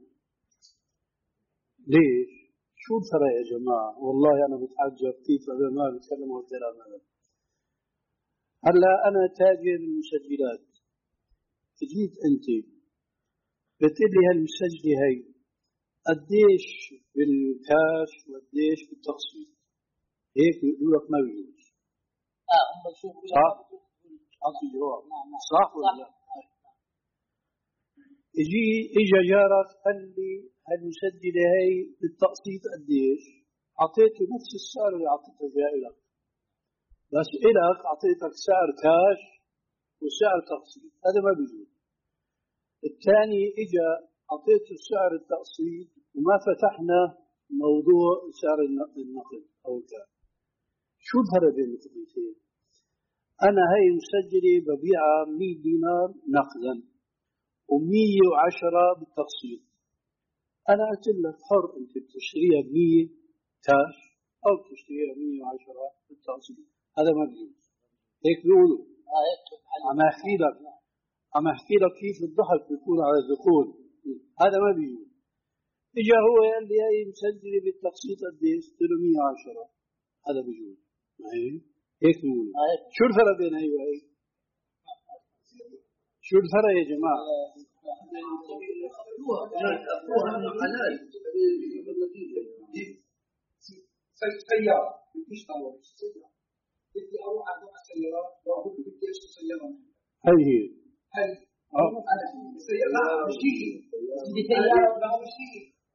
ليش؟ شو الفرق يا جماعة؟ والله أنا بتعجب كيف العلماء بيتكلموا الكلام هذا. هلا أنا تاجر المسجلات، جيت أنت بتقول لي هالمسجلة هي قديش بالكاش وقديش بالتقسيط، هيك بيقولوا لك ما بيجوز. اه هم بيشوفوا صح؟ أعطي جواب. صح ولا لا؟ اجي اجى جارك قال لي هالمسجلة هي بالتقسيط قديش؟ أعطيته نفس السعر اللي أعطيته فيها إلك، بس إلك أعطيتك سعر كاش وسعر تقسيط، هذا ما بيجوز. الثاني اجى أعطيته سعر التقسيط وما فتحنا موضوع سعر النقد أو الكاش. شو الفرق بين القضيتين؟ أنا هاي مسجلة ببيعها مية دينار نقدا ومية وعشرة بالتقسيط، أنا قلت لك حر أنت بتشتريها بمية كاش أو بتشتريها مية وعشرة بالتقسيط، هذا ما بيجوز. هيك بيقولوا. عم أحكي لك عم أحكي لك كيف الضحك بيكون على الذقول، هذا ما بيجوز. إجا هو قال لي هاي مسجلة بالتقسيط قديش؟ قلت له مية وعشرة، هذا بيجوز. معي؟ هيك بيقولوا. شو الفرق بين هي وهي؟ شو الفرق يا جماعة؟ سيارة بتشتغل سيارة بدي أروح أدور السيارات وأقول بدي أشتري سيارة هي هي هل أنا السيارة لا مش هي السيارة لا مش هي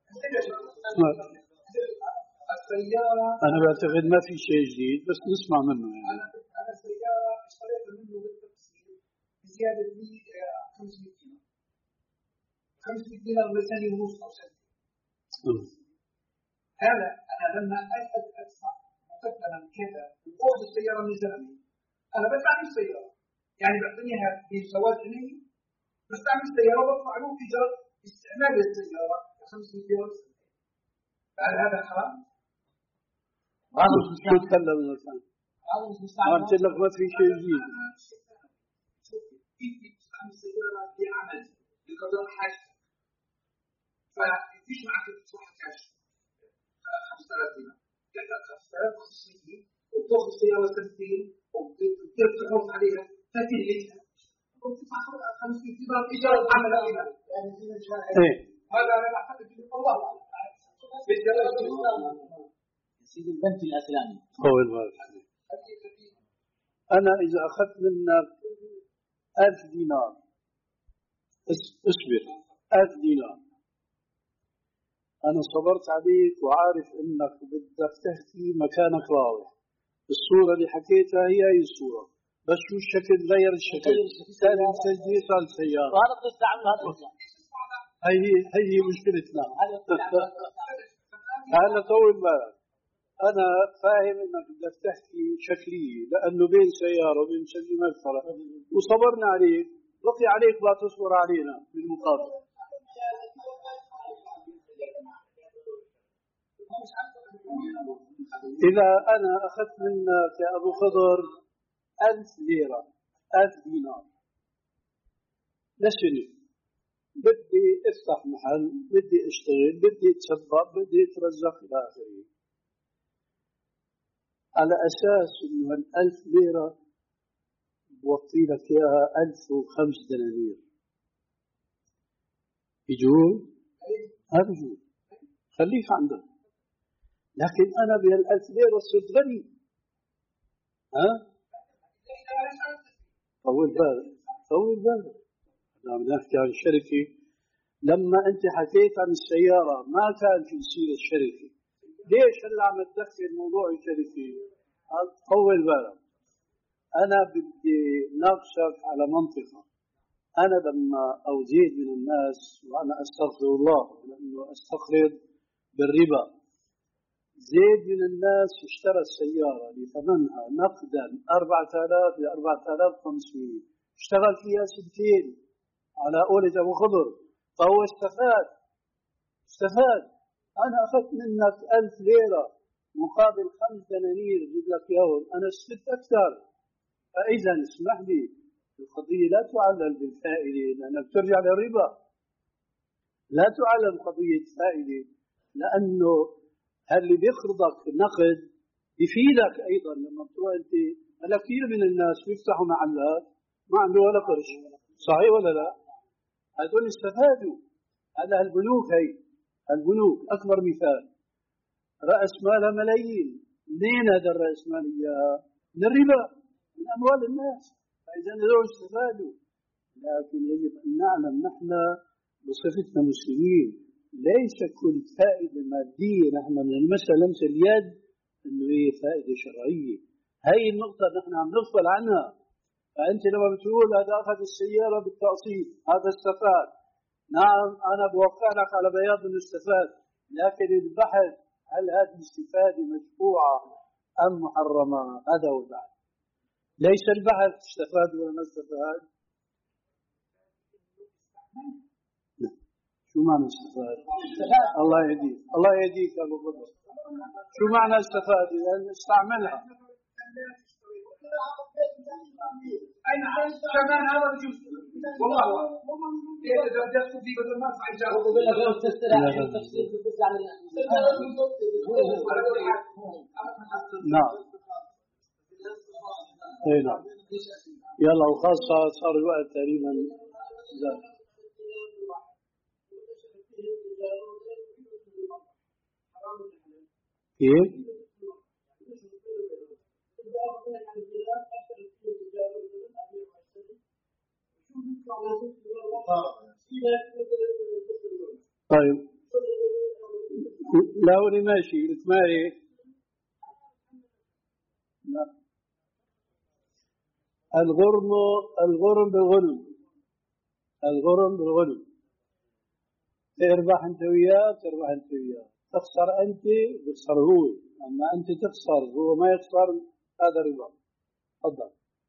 السيارة أنا بعتقد ما في شيء جديد بس نسمع منه يعني. أنا أنا السيارة اشتريت منه بالتفصيل بزيادة خمسمية دينار خمسمية دينار لسنة ونص أو سنة. هذا أنا لما أدفع مقدما كذا وأخذ السيارة من زلمي أنا بدفع السيارة يعني بعطيها بزواج عيني بستعمل السيارة وبدفع له إيجار استعمال السيارة خمسمية دينار هل هذا حرام؟ شو تكلم الإنسان؟ ما قلت لك ما في شيء جديد. كيف تستعمل السيارة لعمل لقضاء حاجة ففيش معك تصلح كاش خمسة آلاف دينار كذا خمسة آلاف وخمسمية وتأخذ سيارة سنتين وبتصير تحافظ عليها فتلهيها وتدفع خمسمية دينار إيجار عمل عليها إيه هذا أنا أعتقد أنه الله سيد البنك الاسلامي هو البارك. أنا إذا أخذت منك ألف دينار اصبر ألف دينار أنا صبرت عليك وعارف إنك بدك تحكي مكانك واضح الصورة اللي حكيتها هي هي الصورة بس شو الشكل غير الشكل كان التسجيل صار السيارة وهذا تستعمل هذا هي هي هي مشكلتنا. هلا طول بالك أنا فاهم إنك بدك تحكي شكلية لأنه بين سيارة وبين مسجل ما الفرق وصبرنا عليك بقي عليك لا تصبر علينا بالمقابل. إذا أنا أخذت منك يا أبو خضر ألف ليرة ألف دينار لسنة بدي افتح محل بدي اشتغل بدي اتسبب بدي اترزق إلى آخره على أساس إنه الألف ليرة بوطي لك إياها ألف وخمس دنانير يجوز؟ هذا يجوز خليك عندك لكن أنا بهالألف ليرة صرت غني ها؟ طول بالك طول بالك نحن نحكي عن الشركة لما أنت حكيت عن السيارة ما كان في سيرة الشركة ليش هلا عم تدخل موضوع الشركة؟ طول بالك أنا بدي ناقشك على منطقة أنا لما أوزيد من الناس وأنا أستغفر الله لأنه أستقرض بالربا زيد من الناس اشترى السيارة لثمنها نقدا أربعة آلاف ل أربعة آلاف وخمسمية اشتغل فيها سنتين على قولة أبو خضر فهو استفاد استفاد أنا أخذت منك ألف ليرة مقابل خمس دنانير جد لك يوم أنا استفدت أكثر فإذا اسمح لي القضية لا تعلل بالفائدة لأنك ترجع للربا لا تعلل قضية فائدة لأنه اللي بيقرضك نقد يفيدك أيضا لما تروح أنت هلا كثير من الناس بيفتحوا محلات ما عنده ولا قرش صحيح ولا لا؟ هذول استفادوا هذا البنوك هي البنوك أكبر مثال رأس مالها ملايين منين هذا الرأس مال إياها؟ من الربا من أموال الناس فإذا هذول استفادوا لكن يجب أن نعلم نحن بصفتنا مسلمين ليس كل فائدة مادية نحن من المسألة لمس اليد إنه هي فائدة شرعية هاي النقطة نحن عم نغفل عنها فأنت لما بتقول هذا أخذ السيارة بالتقسيط هذا استفاد نعم أنا بوقع لك على بياض إنه استفاد لكن البحث هل هذه الاستفادة مشروعة أم محرمة هذا هو البحث ليس البحث استفاد ولا ما استفاد شو معنى استفاد؟ الله يهديك الله يهديك يا أبو بدر شو معنى استفاد؟ لأن استعملها أين كمان هذا بجوز والله إذا درجات في بدل ما أدفع إيجار وبقول لك لو تستريح التفصيل بتدفع نعم اي نعم. يلا وخاصة صار الوقت تقريبا زاد. كيف؟ طيب لا ولي ماشي قلت مالي. لا الغرم الغرم بالغنم، الغرم بالغنم، تربح انت وياه تربح انت وياه، تخسر انت بيخسر هو، اما انت تخسر هو ما يخسر، هذا ربا. تفضل.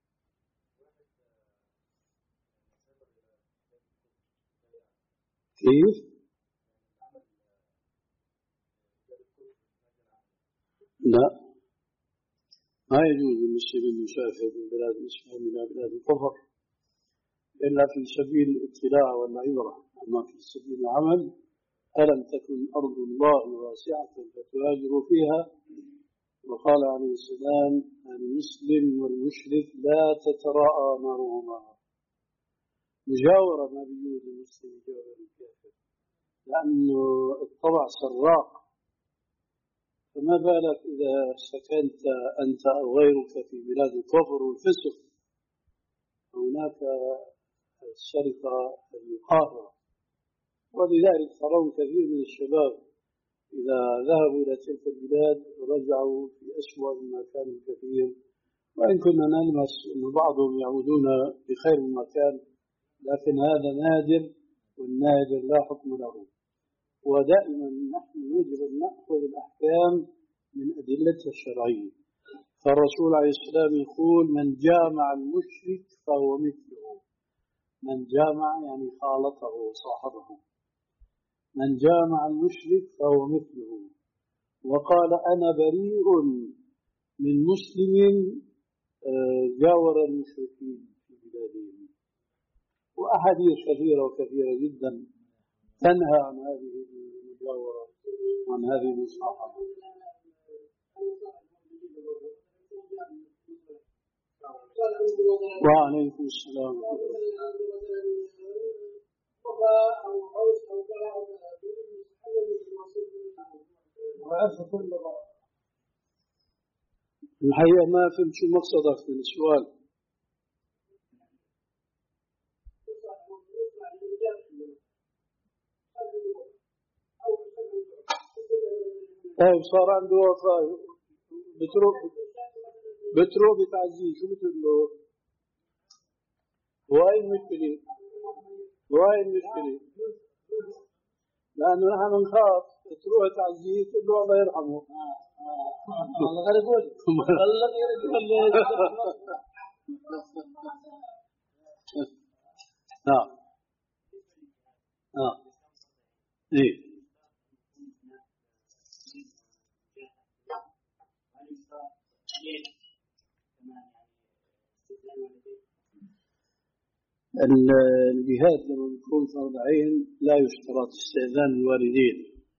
كيف؟ لا ما يجوز للمسلم أن يسافر من بلاد الإسلام إلى بلاد الكفر إلا في سبيل الابتلاء والعبرة، أما في سبيل العمل ألم تكن أرض الله واسعة فتهاجروا فيها. وقال عليه السلام المسلم والمشرك لا تتراءى نارهما، مجاورة ما بيجوز المسلم مجاورة الكافر، لأنه الطبع سراق، فما بالك إذا سكنت أنت أو غيرك في بلاد الكفر والفسق، هناك السرقة المقاهرة. ولذلك ترون كثير من الشباب إذا ذهبوا إلى تلك البلاد رجعوا في أسوأ مما كانوا كثير، وإن كنا نلمس أن بعضهم يعودون بخير مما كان، لكن هذا نادر، والنادر لا حكم له. ودائما نحن يجب أن نأخذ الأحكام من أدلتها الشرعية. فالرسول عليه السلام يقول من جامع المشرك فهو مثله، من جامع يعني خالطه وصاحبه، من جامع المشرك فهو مثله. وقال أنا بريء من مسلم جاور المشركين في بلادهم. وأحاديث كثيرة وكثيرة جدا تنهى عن هذه المجاورة وعن هذه المصاحبة. وعليكم السلام. الحقيقة ما فهمت شو مقصدك من السؤال. طيب صار عنده وفاة بتروح بتروح بتعزيه، شو بتقول له؟ وهاي المشكلة، وهاي المشكلة، لأنه نحن نخاف تروح تعزيه تقول له الله يرحمه. الله غير يقول الله غير يقول. نعم نعم إيه. الجهاد لما يكون فرض عين لا يشترط استئذان الوالدين،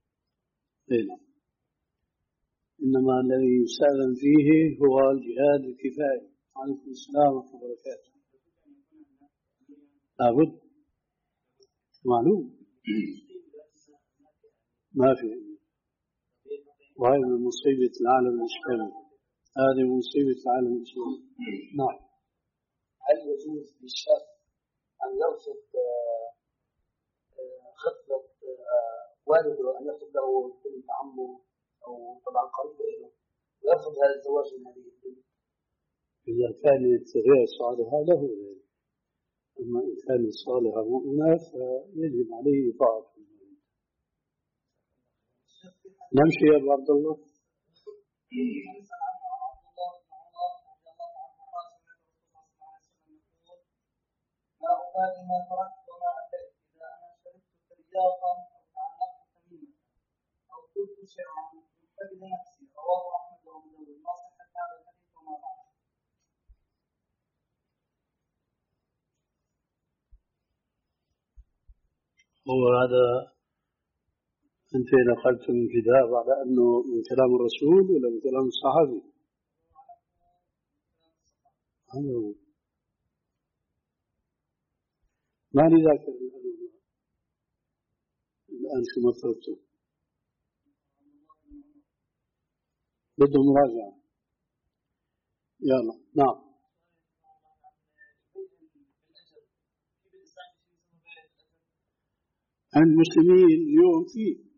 إنما الذي يستأذن فيه هو الجهاد الكفاية. عليكم السلام ورحمة الله وبركاته. لابد معلوم ما في، وهي من مصيبة العالم الإسلامي، هذه مصيبة العالم الإسلامي. نعم. هل يجوز للشاب أن يرفض خطبة والده، أن يرفض له بنت عمه أو طبعا قريبة له، ويرفض هذا الزواج من هذه البنت؟ إذا كانت غير صالحة له، أما إن كانت صالحة مؤمنة فيجب عليه طاعة. نمشي يا أبو عبد الله. لا أبالي ما تركت وما أتيت، إذا أنا شربت ترياقا أو تعلقت تميمة أو قلت شيئا من فضل نفسي. رواه أحمد وأبو داود. ما صحة هذا الحديث وما بعد؟ هو هذا أنت نقلت من كتاب على أنه من كلام الرسول ولا من كلام الصحابي؟ هذا هو. ماني ذاكر الألوان الآن شو مطلوبته، بده مراجعة. يلا نعم. عند المسلمين اليوم في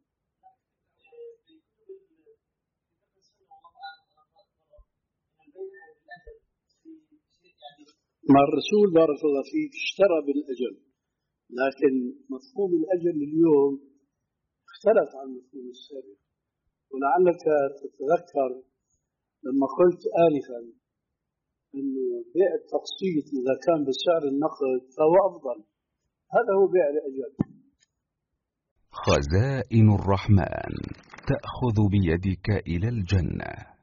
مع الرسول بارك الله فيك اشترى بالأجل، لكن مفهوم الأجل اليوم اختلف عن مفهوم السابق. ولعلك تتذكر لما قلت آنفا أنه بيع التقسيط إذا كان بسعر النقد فهو أفضل، هذا هو بيع الأجل. خزائن الرحمن تأخذ بيدك إلى الجنة.